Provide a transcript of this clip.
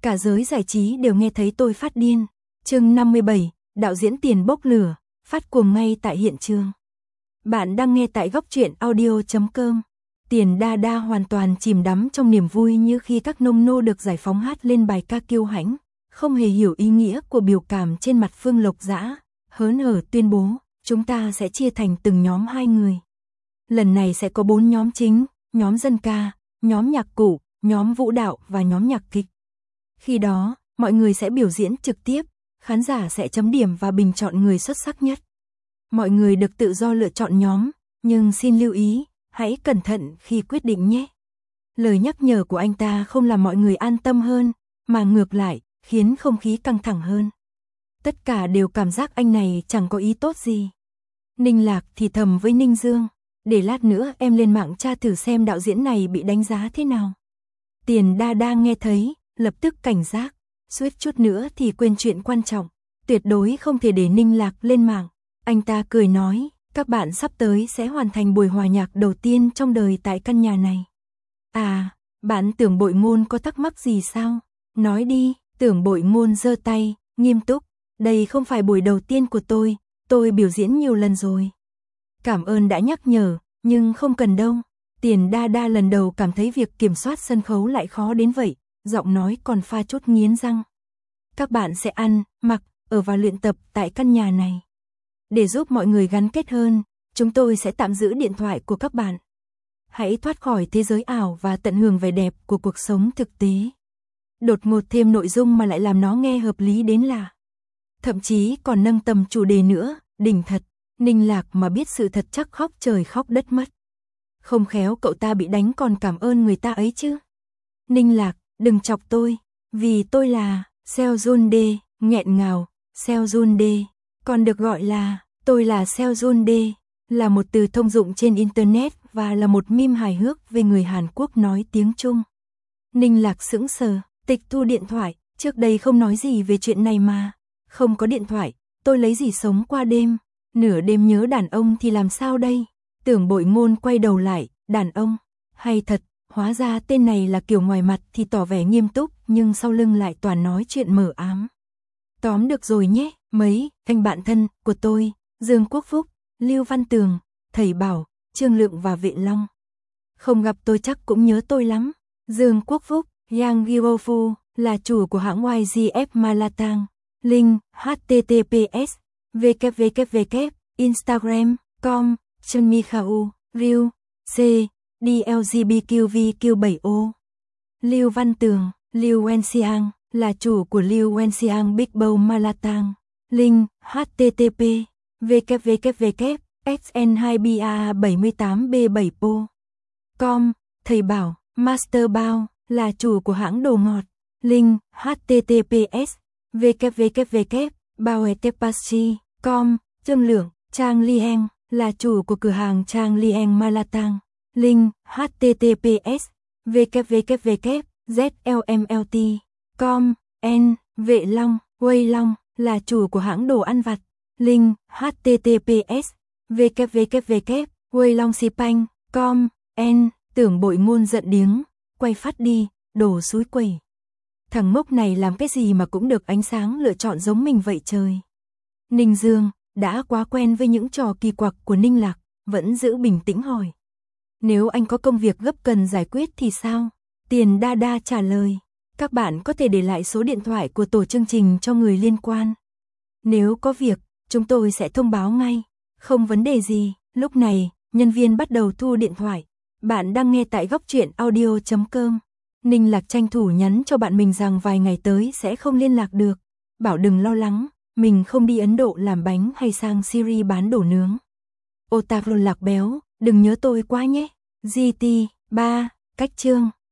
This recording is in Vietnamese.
Cả giới giải trí đều nghe thấy tôi phát điên. Chương 57, đạo diễn Tiền bốc lửa, phát cuồng ngay tại hiện trường. Bạn đang nghe tại góc truyện audio.com. Tiền Đa Đa hoàn toàn chìm đắm trong niềm vui như khi các nông nô được giải phóng hát lên bài ca kiêu hãnh, không hề hiểu ý nghĩa của biểu cảm trên mặt Phương Lộc Dã, hớn hở tuyên bố, chúng ta sẽ chia thành từng nhóm 2 người. Lần này sẽ có 4 nhóm chính, nhóm dân ca, nhóm nhạc cụ, nhóm vũ đạo và nhóm nhạc kịch. Khi đó, mọi người sẽ biểu diễn trực tiếp, khán giả sẽ chấm điểm và bình chọn người xuất sắc nhất. Mọi người được tự do lựa chọn nhóm, nhưng xin lưu ý, hãy cẩn thận khi quyết định nhé. Lời nhắc nhở của anh ta không làm mọi người an tâm hơn, mà ngược lại, khiến không khí căng thẳng hơn. Tất cả đều cảm giác anh này chẳng có ý tốt gì. Ninh Lạc thì thầm với Ninh Dương, để lát nữa em lên mạng tra thử xem đạo diễn này bị đánh giá thế nào. Tiền Đa Đa nghe thấy, lập tức cảnh giác, suýt chút nữa thì quên chuyện quan trọng, tuyệt đối không thể để Ninh Lạc lên mạng. Anh ta cười nói, các bạn sắp tới sẽ hoàn thành buổi hòa nhạc đầu tiên trong đời tại căn nhà này. À, bạn Tưởng Bội Ngôn có thắc mắc gì sao? Nói đi. Tưởng Bội Ngôn giơ tay, nghiêm túc, đây không phải buổi đầu tiên của tôi biểu diễn nhiều lần rồi. Cảm ơn đã nhắc nhở, nhưng không cần đâu. Tiền Đa Đa lần đầu cảm thấy việc kiểm soát sân khấu lại khó đến vậy, giọng nói còn pha chút nghiến răng. Các bạn sẽ ăn, mặc, ở và luyện tập tại căn nhà này. Để giúp mọi người gắn kết hơn, chúng tôi sẽ tạm giữ điện thoại của các bạn. Hãy thoát khỏi thế giới ảo và tận hưởng vẻ đẹp của cuộc sống thực tế. Đột ngột thêm nội dung mà lại làm nó nghe hợp lý đến lạ. Thậm chí còn nâng tầm chủ đề nữa, đỉnh thật. Ninh Lạc mà biết sự thật chắc khóc trời khóc đất mất. Không khéo cậu ta bị đánh còn cảm ơn người ta ấy chứ. Ninh Lạc, đừng chọc tôi, vì tôi là Seojunde, nghẹn ngào, Seojunde, còn được gọi là tôi là Seojunde, là một từ thông dụng trên internet và là một meme hài hước về người Hàn Quốc nói tiếng Trung. Ninh Lạc sững sờ, tịch thu điện thoại, trước đây không nói gì về chuyện này mà. Không có điện thoại, tôi lấy gì sống qua đêm, nửa đêm nhớ đàn ông thì làm sao đây? Tưởng Bội Ngôn quay đầu lại, đàn ông, hay thật, hóa ra tên này là kiểu ngoài mặt thì tỏ vẻ nghiêm túc nhưng sau lưng lại toàn nói chuyện mờ ám. Tóm được rồi nhé, mấy anh bạn thân của tôi, Dương Quốc Phúc, Lưu Văn Tường, Thầy Bảo, Trương Lượng và Vệ Long. Không gặp tôi chắc cũng nhớ tôi lắm. Dương Quốc Phúc, Yang Gyeofu, là chủ của hãng YGF Malatang. Link https www.instagram.com Mikhau, Ryu, C, DLGBTQVQ7O. Lưu Văn Tường, Lưu Wenxiang, là chủ của Lưu Wenxiang Big Bowl Malatang. Link http www.xn2ba78b7po. Com, Thầy Bảo, Master Bao, là chủ của hãng đồ ngọt. Link https www.baoetepastry.com. Trương Lượng, Trang Lieng, là chủ của cửa hàng Trang Lieng Malatang. Link https www.zlmlt.com. N. Vệ Long, Wei Long, là chủ của hãng đồ ăn vặt. Link https www.weilongxipanh.com. N. Tưởng Bội Ngôn giận điếng, quay phát đi, đồ xúi quẩy. Thằng ngốc này làm cái gì mà cũng được ánh sáng lựa chọn giống mình vậy trời. Ninh Dương, đã quá quen với những trò kỳ quặc của Ninh Lạc, vẫn giữ bình tĩnh hỏi. Nếu anh có công việc gấp cần giải quyết thì sao? Tiền Đa Đa trả lời, các bạn có thể để lại số điện thoại của tổ chương trình cho người liên quan. Nếu có việc, chúng tôi sẽ thông báo ngay. Không vấn đề gì. Lúc này, nhân viên bắt đầu thu điện thoại. Bạn đang nghe tại góc truyện audio.com. Ninh Lạc tranh thủ nhắn cho bạn mình rằng vài ngày tới sẽ không liên lạc được. Bảo đừng lo lắng, mình không đi Ấn Độ làm bánh hay sang Syria bán đồ nướng. Otav Lạc béo, đừng nhớ tôi quá nhé. GT, 3, cách chương.